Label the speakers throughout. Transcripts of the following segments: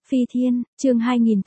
Speaker 1: Phi Thiên, chương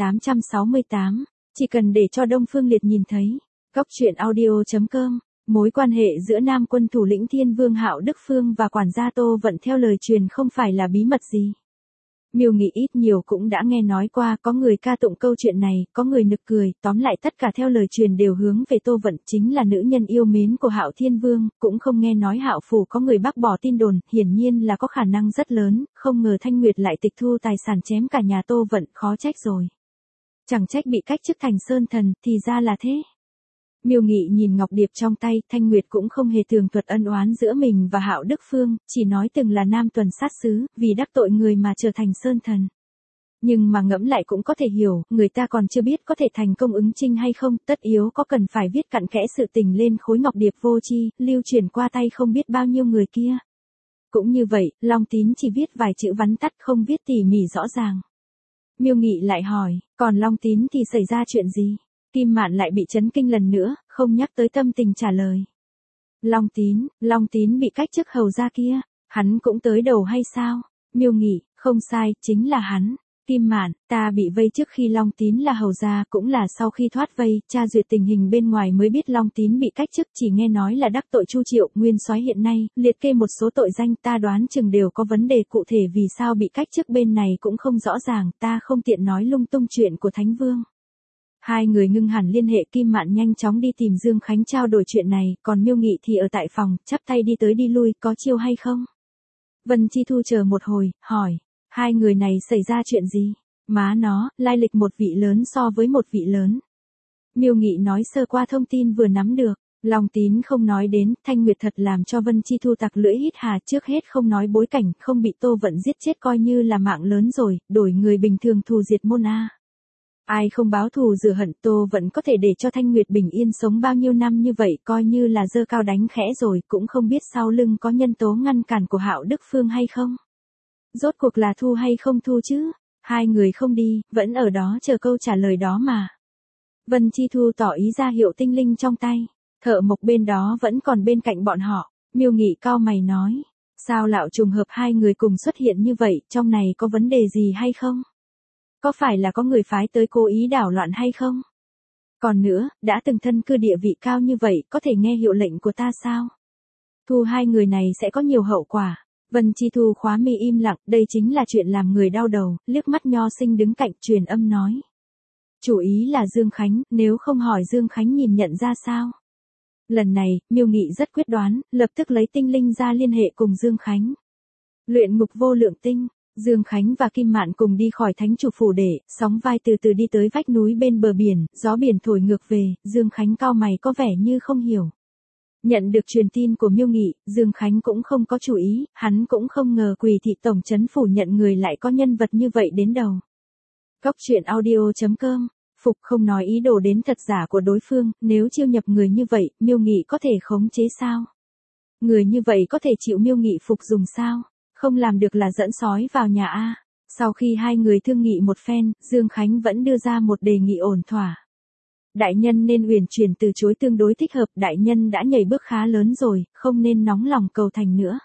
Speaker 1: 2868, chỉ cần để cho Đông Phương Liệt nhìn thấy. Góc truyện audio.com. Mối quan hệ giữa Nam quân thủ lĩnh Thiên Vương Hạo Đức Phương và quản gia Tô Vận theo lời truyền không phải là bí mật gì. Miêu Nghị ít nhiều cũng đã nghe nói qua, có người ca tụng câu chuyện này, có người nực cười, tóm lại tất cả theo lời truyền đều hướng về Tô Vận, chính là nữ nhân yêu mến của Hạo Thiên Vương, cũng không nghe nói Hạo phủ có người bác bỏ tin đồn, hiển nhiên là có khả năng rất lớn, không ngờ Thanh Nguyệt lại tịch thu tài sản chém cả nhà Tô Vận, khó trách rồi. Chẳng trách bị cách chức thành sơn thần, thì ra là thế. Miêu Nghị nhìn ngọc điệp trong tay, Thanh Nguyệt cũng không hề tường thuật ân oán giữa mình và Hạo Đức Phương, chỉ nói từng là nam tuần sát sứ, vì đắc tội người mà trở thành sơn thần. Nhưng mà ngẫm lại cũng có thể hiểu, người ta còn chưa biết có thể thành công ứng chinh hay không, tất yếu có cần phải viết cặn kẽ sự tình lên khối ngọc điệp vô chi, lưu truyền qua tay không biết bao nhiêu người kia. Cũng như vậy, Long Tín chỉ viết vài chữ vắn tắt không viết tỉ mỉ rõ ràng. Miêu Nghị lại hỏi, còn Long Tín thì xảy ra chuyện gì? Kim Mạn lại bị chấn kinh lần nữa, không nhắc tới tâm tình trả lời. Long Tín bị cách chức hầu gia kia, hắn cũng tới đầu hay sao? Miêu Nghị, không sai, chính là hắn. Kim Mạn, ta bị vây trước khi Long Tín là hầu gia, cũng là sau khi thoát vây, tra duyệt tình hình bên ngoài mới biết Long Tín bị cách chức, chỉ nghe nói là đắc tội Chu Triệu, nguyên soái hiện nay, liệt kê một số tội danh, ta đoán chừng đều có vấn đề, cụ thể vì sao bị cách chức bên này cũng không rõ ràng, ta không tiện nói lung tung chuyện của Thánh Vương. Hai người ngưng hẳn liên hệ, Kim Mạn nhanh chóng đi tìm Dương Khánh trao đổi chuyện này, còn Miêu Nghị thì ở tại phòng, chắp tay đi tới đi lui, có chiêu hay không? Vân Chi Thu chờ một hồi, hỏi, hai người này xảy ra chuyện gì? Má nó, lai lịch một vị lớn so với một vị lớn. Miêu Nghị nói sơ qua thông tin vừa nắm được, Long Tín không nói đến, Thanh Nguyệt thật làm cho Vân Chi Thu tặc lưỡi hít hà, trước hết không nói bối cảnh, không bị Tô Vận giết chết coi như là mạng lớn rồi, đổi người bình thường thù diệt môn A. Ai không báo thù rửa hận, Tô Vận có thể để cho Thanh Nguyệt bình yên sống bao nhiêu năm như vậy, coi như là dơ cao đánh khẽ rồi, cũng không biết sau lưng có nhân tố ngăn cản của Hạo Đức Phương hay không. Rốt cuộc là thu hay không thu chứ? Hai người không đi, vẫn ở đó chờ câu trả lời đó mà. Vân Chi Thu tỏ ý ra hiệu tinh linh trong tay, Thợ Mộc bên đó vẫn còn bên cạnh bọn họ. Miêu Nghị cau mày nói, sao lạo trùng hợp hai người cùng xuất hiện như vậy, trong này có vấn đề gì hay không? Có phải là có người phái tới cố ý đảo loạn hay không? Còn nữa, đã từng thân cư địa vị cao như vậy, có thể nghe hiệu lệnh của ta sao? Thu hai người này sẽ có nhiều hậu quả. Vân Chi Thu khóa mi im lặng, đây chính là chuyện làm người đau đầu, liếc mắt Nho Sinh đứng cạnh truyền âm nói. Chủ ý là Dương Khánh, nếu không hỏi Dương Khánh nhìn nhận ra sao? Lần này, Miêu Nghị rất quyết đoán, lập tức lấy tinh linh ra liên hệ cùng Dương Khánh. Luyện ngục vô lượng tinh. Dương Khánh và Kim Mạn cùng đi khỏi thánh chủ phủ để, sóng vai từ từ đi tới vách núi bên bờ biển, gió biển thổi ngược về, Dương Khánh cau mày có vẻ như không hiểu. Nhận được truyền tin của Miêu Nghị, Dương Khánh cũng không có chú ý, hắn cũng không ngờ Quỳ thị tổng trấn phủ nhận người lại có nhân vật như vậy đến đầu. Góc truyện audio.com. Phục không nói ý đồ đến thật giả của đối phương, nếu chiêu nhập người như vậy, Miêu Nghị có thể khống chế sao? Người như vậy có thể chịu Miêu Nghị phục dùng sao? Không làm được là dẫn sói vào nhà A. Sau khi hai người thương nghị một phen, Dương Khánh vẫn đưa ra một đề nghị ổn thỏa. Đại nhân nên uyển chuyển từ chối tương đối thích hợp, đại nhân đã nhảy bước khá lớn rồi, không nên nóng lòng cầu thành nữa.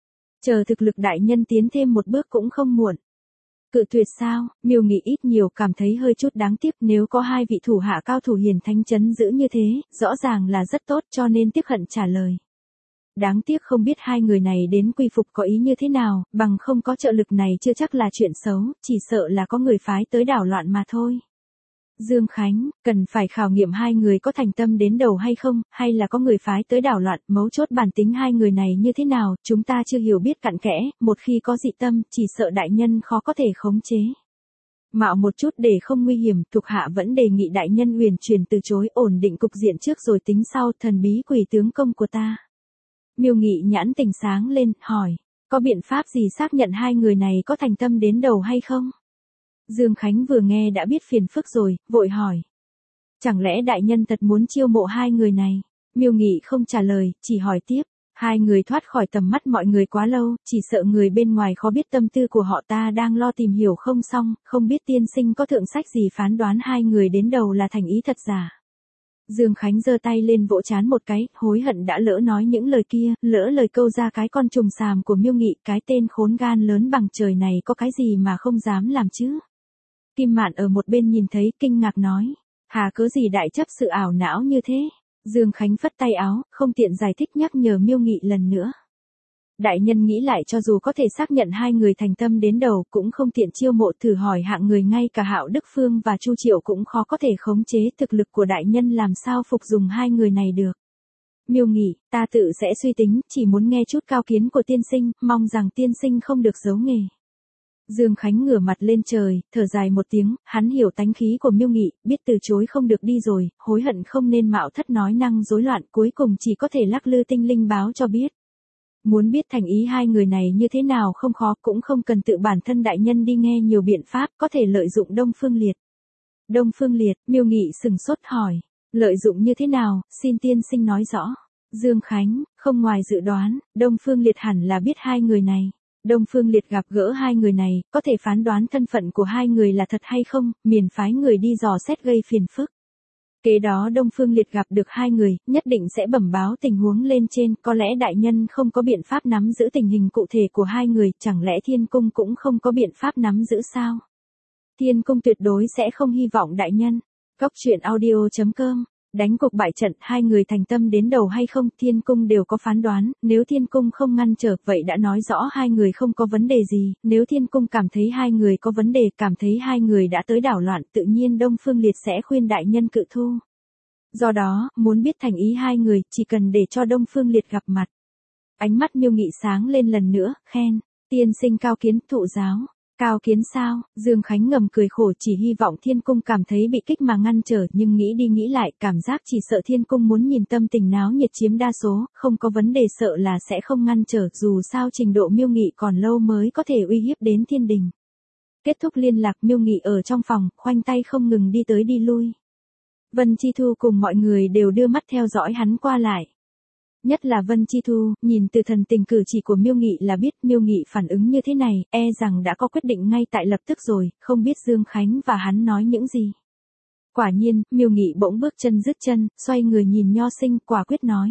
Speaker 1: Chờ thực lực đại nhân tiến thêm một bước cũng không muộn. Cự tuyệt sao? Miêu Nghị ít nhiều cảm thấy hơi chút đáng tiếc, nếu có hai vị thủ hạ cao thủ hiền thánh trấn giữ như thế, rõ ràng là rất tốt, cho nên tiếc hận trả lời. Đáng tiếc không biết hai người này đến quy phục có ý như thế nào, bằng không có trợ lực này chưa chắc là chuyện xấu, chỉ sợ là có người phái tới đảo loạn mà thôi. Dương Khánh, cần phải khảo nghiệm hai người có thành tâm đến đầu hay không, hay là có người phái tới đảo loạn, mấu chốt bản tính hai người này như thế nào, chúng ta chưa hiểu biết cặn kẽ, một khi có dị tâm, chỉ sợ đại nhân khó có thể khống chế. Mạo một chút để không nguy hiểm, thuộc hạ vẫn đề nghị đại nhân uyển chuyển từ chối, ổn định cục diện trước rồi tính sau, thần bí Quỷ tướng công của ta. Miêu Nghị nhãn tình sáng lên, hỏi, có biện pháp gì xác nhận hai người này có thành tâm đến đầu hay không? Dương Khánh vừa nghe đã biết phiền phức rồi, vội hỏi. Chẳng lẽ đại nhân thật muốn chiêu mộ hai người này? Miêu Nghị không trả lời, chỉ hỏi tiếp. Hai người thoát khỏi tầm mắt mọi người quá lâu, chỉ sợ người bên ngoài khó biết tâm tư của họ, ta đang lo tìm hiểu không xong, không biết tiên sinh có thượng sách gì phán đoán hai người đến đầu là thành ý thật giả. Dương Khánh giơ tay lên vỗ trán một cái, hối hận đã lỡ nói những lời kia, lỡ lời câu ra cái con trùng xàm của Miêu Nghị, cái tên khốn gan lớn bằng trời này có cái gì mà không dám làm chứ. Kim Mạn ở một bên nhìn thấy kinh ngạc nói. Hà cớ gì đại chấp sự ảo não như thế? Dương Khánh phất tay áo, không tiện giải thích nhắc nhở Miêu Nghị lần nữa. Đại nhân nghĩ lại cho dù có thể xác nhận hai người thành tâm đến đầu cũng không tiện chiêu mộ thử hỏi hạng người, ngay cả Hạo Đức Phương và Chu Triệu cũng khó có thể khống chế, thực lực của đại nhân làm sao phục dùng hai người này được. Miêu Nghị, ta tự sẽ suy tính, chỉ muốn nghe chút cao kiến của tiên sinh, mong rằng tiên sinh không được giấu nghề. Dương Khánh ngửa mặt lên trời, thở dài một tiếng, hắn hiểu tánh khí của Miêu Nghị, biết từ chối không được đi rồi, hối hận không nên mạo thất nói năng rối loạn, cuối cùng chỉ có thể lắc lư tinh linh báo cho biết. Muốn biết thành ý hai người này như thế nào không khó, cũng không cần tự bản thân đại nhân đi nghe nhiều biện pháp, có thể lợi dụng Đông Phương Liệt. Đông Phương Liệt, Miêu Nghị sừng sốt hỏi, lợi dụng như thế nào, xin tiên sinh nói rõ. Dương Khánh, không ngoài dự đoán, Đông Phương Liệt hẳn là biết hai người này. Đông Phương Liệt gặp gỡ hai người này, có thể phán đoán thân phận của hai người là thật hay không, miền phái người đi dò xét gây phiền phức. Kế đó Đông Phương Liệt gặp được hai người, nhất định sẽ bẩm báo tình huống lên trên, có lẽ đại nhân không có biện pháp nắm giữ tình hình cụ thể của hai người, chẳng lẽ Thiên Cung cũng không có biện pháp nắm giữ sao? Thiên Cung tuyệt đối sẽ không hy vọng đại nhân. Cóc truyện audio.com. Đánh cuộc bại trận, hai người thành tâm đến đầu hay không, Thiên Cung đều có phán đoán, nếu Thiên Cung không ngăn trở, vậy đã nói rõ hai người không có vấn đề gì, nếu Thiên Cung cảm thấy hai người có vấn đề, cảm thấy hai người đã tới đảo loạn, tự nhiên Đông Phương Liệt sẽ khuyên đại nhân cự thu. Do đó, muốn biết thành ý hai người, chỉ cần để cho Đông Phương Liệt gặp mặt. Ánh mắt Miêu Nghị sáng lên lần nữa, khen, tiên sinh cao kiến, thụ giáo. Cao kiến sao? Dương Khánh ngầm cười khổ, chỉ hy vọng Thiên Cung cảm thấy bị kích mà ngăn trở, nhưng nghĩ đi nghĩ lại, cảm giác chỉ sợ Thiên Cung muốn nhìn tâm tình náo nhiệt chiếm đa số, không có vấn đề, sợ là sẽ không ngăn trở, dù sao trình độ Miêu Nghị còn lâu mới có thể uy hiếp đến thiên đình. Kết thúc liên lạc, Miêu Nghị ở trong phòng, khoanh tay không ngừng đi tới đi lui. Vân Chi Thu cùng mọi người đều đưa mắt theo dõi hắn qua lại. Nhất là Vân Chi Thu, nhìn từ thần tình cử chỉ của Miêu Nghị là biết Miêu Nghị phản ứng như thế này, e rằng đã có quyết định ngay tại lập tức rồi, không biết Dương Khánh và hắn nói những gì. Quả nhiên, Miêu Nghị bỗng bước chân dứt chân, xoay người nhìn Nho Sinh, quả quyết nói.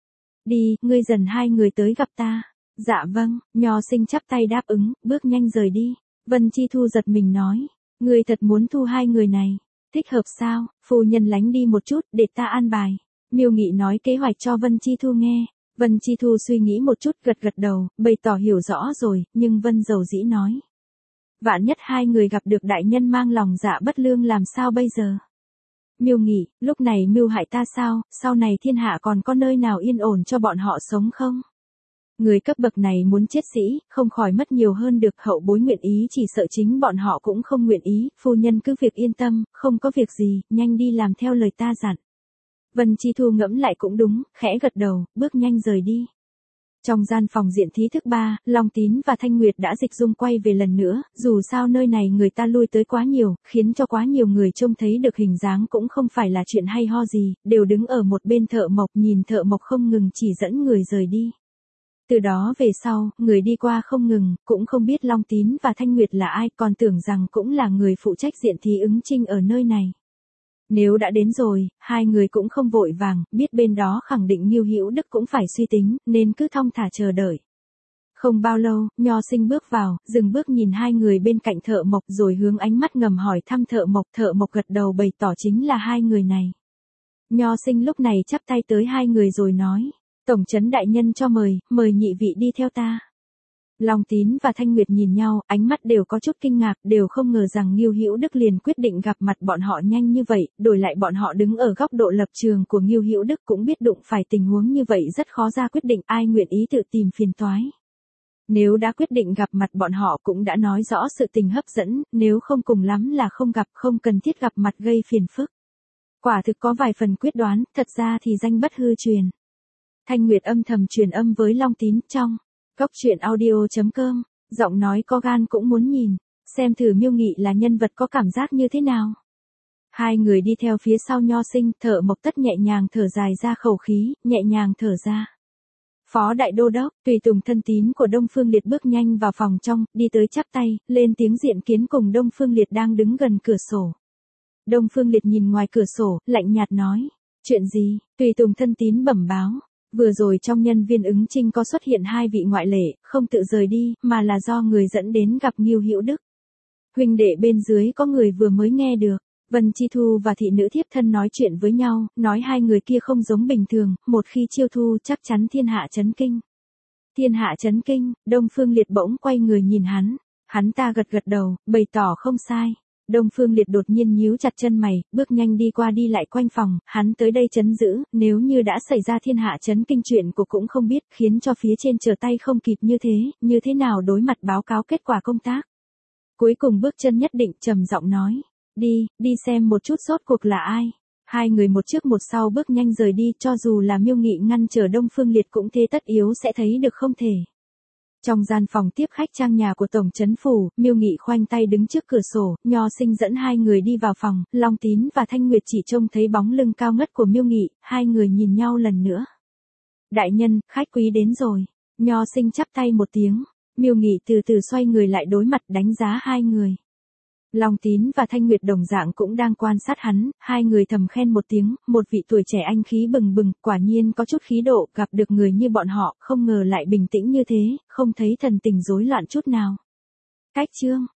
Speaker 1: Đi, ngươi dần hai người tới gặp ta. Dạ vâng, Nho Sinh chắp tay đáp ứng, bước nhanh rời đi. Vân Chi Thu giật mình nói, ngươi thật muốn thu hai người này. Thích hợp sao, phu nhân lánh đi một chút, để ta an bài. Miêu Nghị nói kế hoạch cho Vân Chi Thu nghe. Vân Chi Thu suy nghĩ một chút, gật gật đầu, bày tỏ hiểu rõ rồi, nhưng Vân dầu dĩ nói. Vạn nhất hai người gặp được đại nhân mang lòng dạ bất lương làm sao bây giờ? Miêu Nghị, lúc này mưu hại ta sao, sau này thiên hạ còn có nơi nào yên ổn cho bọn họ sống không? Người cấp bậc này muốn chết sĩ, không khỏi mất nhiều hơn được, hậu bối nguyện ý, chỉ sợ chính bọn họ cũng không nguyện ý, phu nhân cứ việc yên tâm, không có việc gì, nhanh đi làm theo lời ta dặn. Vân Chi Thu ngẫm lại cũng đúng, khẽ gật đầu, bước nhanh rời đi. Trong gian phòng diện thí thức 3, Long Tín và Thanh Nguyệt đã dịch dung quay về lần nữa, dù sao nơi này người ta lui tới quá nhiều, khiến cho quá nhiều người trông thấy được hình dáng cũng không phải là chuyện hay ho gì, đều đứng ở một bên Thợ Mộc nhìn Thợ Mộc không ngừng chỉ dẫn người rời đi. Từ đó về sau, người đi qua không ngừng, cũng không biết Long Tín và Thanh Nguyệt là ai, còn tưởng rằng cũng là người phụ trách diện thí ứng chinh ở nơi này. Nếu đã đến rồi, hai người cũng không vội vàng, biết bên đó khẳng định Ngưu Hữu Đức cũng phải suy tính, nên cứ thong thả chờ đợi. Không bao lâu, Nho Sinh bước vào, dừng bước nhìn hai người bên cạnh Thợ Mộc rồi hướng ánh mắt ngầm hỏi thăm Thợ Mộc gật đầu bày tỏ chính là hai người này. Nho Sinh lúc này chắp tay tới hai người rồi nói, Tổng trấn đại nhân cho mời nhị vị đi theo ta. Long Tín và Thanh Nguyệt nhìn nhau, ánh mắt đều có chút kinh ngạc, đều không ngờ rằng Ngưu Hữu Đức liền quyết định gặp mặt bọn họ nhanh như vậy, đổi lại bọn họ đứng ở góc độ lập trường của Ngưu Hữu Đức cũng biết đụng phải tình huống như vậy rất khó ra quyết định, ai nguyện ý tự tìm phiền toái. Nếu đã quyết định gặp mặt bọn họ cũng đã nói rõ sự tình hấp dẫn, nếu không cùng lắm là không gặp, không cần thiết gặp mặt gây phiền phức. Quả thực có vài phần quyết đoán, thật ra thì danh bất hư truyền. Thanh Nguyệt âm thầm truyền âm với Long Tín trong Cóc truyện audio.com, giọng nói có gan cũng muốn nhìn, xem thử Miêu Nghị là nhân vật có cảm giác như thế nào. Hai người đi theo phía sau Nho Sinh, Thợ Mộc tất nhẹ nhàng thở dài ra khẩu khí, nhẹ nhàng thở ra. Phó đại đô đốc, tùy tùng thân tín của Đông Phương Liệt bước nhanh vào phòng trong, đi tới chắp tay, lên tiếng diện kiến cùng Đông Phương Liệt đang đứng gần cửa sổ. Đông Phương Liệt nhìn ngoài cửa sổ, lạnh nhạt nói, chuyện gì, tùy tùng thân tín bẩm báo. Vừa rồi trong nhân viên ứng chinh có xuất hiện hai vị ngoại lệ, không tự rời đi, mà là do người dẫn đến gặp Ngưu Hữu Đức. Huynh đệ bên dưới có người vừa mới nghe được. Vân Chi Thu và thị nữ thiếp thân nói chuyện với nhau, nói hai người kia không giống bình thường, một khi chiêu thu chắc chắn thiên hạ chấn kinh. Thiên hạ chấn kinh, Đông Phương Liệt bỗng quay người nhìn hắn ta gật gật đầu, bày tỏ không sai. Đông Phương Liệt đột nhiên nhíu chặt chân mày, bước nhanh đi qua đi lại quanh phòng, hắn tới đây trấn giữ, nếu như đã xảy ra thiên hạ chấn kinh chuyện của cũng không biết, khiến cho phía trên trở tay không kịp như thế nào đối mặt báo cáo kết quả công tác. Cuối cùng bước chân nhất định trầm giọng nói, đi xem một chút rốt cuộc là ai. Hai người một trước một sau bước nhanh rời đi, cho dù là Miêu Nghị ngăn trở Đông Phương Liệt cũng thế tất yếu sẽ thấy được không thể. Trong gian phòng tiếp khách trang nhà của Tổng Trấn Phủ, Miêu Nghị khoanh tay đứng trước cửa sổ, Nho Sinh dẫn hai người đi vào phòng, Long Tín và Thanh Nguyệt chỉ trông thấy bóng lưng cao ngất của Miêu Nghị, hai người nhìn nhau lần nữa. Đại nhân, khách quý đến rồi. Nho Sinh chắp tay một tiếng, Miêu Nghị từ từ xoay người lại đối mặt đánh giá hai người. Long Tín và Thanh Nguyệt đồng dạng cũng đang quan sát hắn, hai người thầm khen một tiếng, một vị tuổi trẻ anh khí bừng bừng, quả nhiên có chút khí độ, gặp được người như bọn họ, không ngờ lại bình tĩnh như thế, không thấy thần tình rối loạn chút nào. Cách chương